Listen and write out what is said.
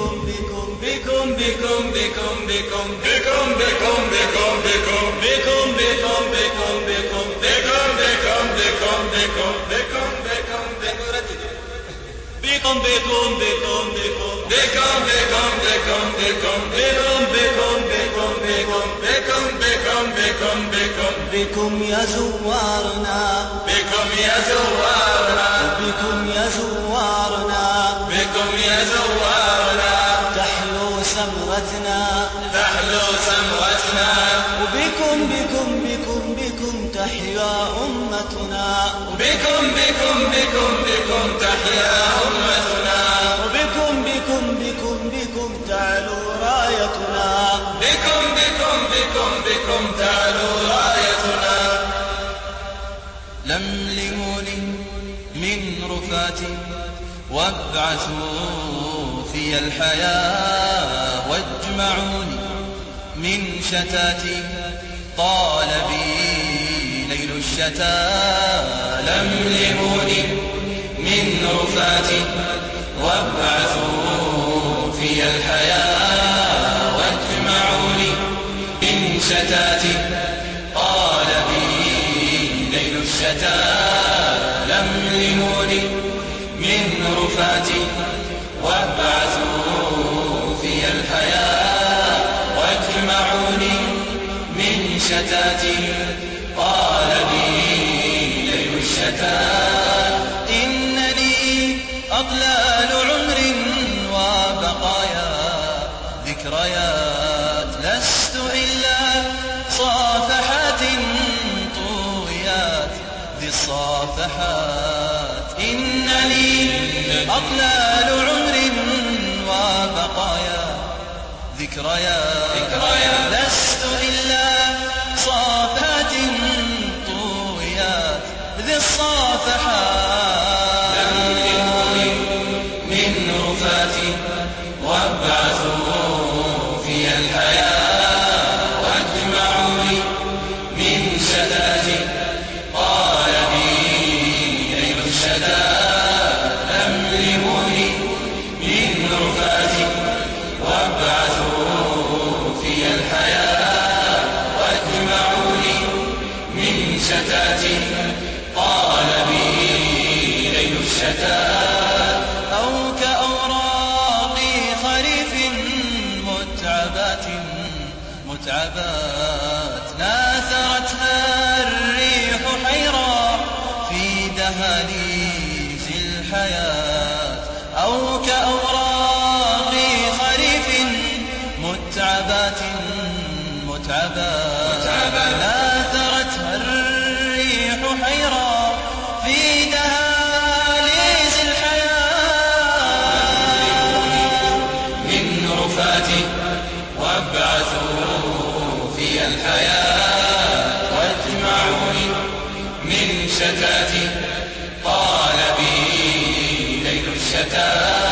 بكم يا زوارنا، بكم يا زوارنا، بكم يا زوارنا، بكم يا زوارنا، تحلو سمرتنا، تحلو سمرتنا، وبكم بكم بكم بكم تحيا أمتنا، بكم بكم بكم بكم تحيا أمتنا، وبكم بكم بكم بكم تعلو رايتنا، بكم بكم بكم بكم تعلو رايتنا. لملموني من رفاتي وابعثوا في الحياة، واجمعوني من شتاتي طال بي ليل الشتاء. لملموني من رفاتي وابعثوا في الحياة، واجمعوني من شتاتي طال بي ليل الشتاء. لملموني من رفاتي وابعثوا في الحياة، واجمعوني من شتاتي طال بي ليل الشتاء. إن لي أطلال عمر وبقايا ذكريات، لست إلا صافحات طويات ذي الصافحات. إن لي أطلال عمر وبقايا ذكريات، لست إلا صافحات طويات ذي الصافحات. لملموني من رفاتي وابعثوا في الحياة، واجمعوني من شتاتي طال بي ليل الشتاء. لملموني من رفاتي وابعثوا في الحياة، واجمعوني من شتاتي طال بي ليل الشتاء. أو كأوراق خريف متعبات متعبات، ناثرتها الريح حيرا في دهاليز الحياة. أو كأوراق خريف متعبات متعبات، ناثرتها الريح حيرا في دهاليز الحياة. من رفاتي وابعثوا في الحياة، واجمعوني من شتاتي طال بي ليل الشتاء.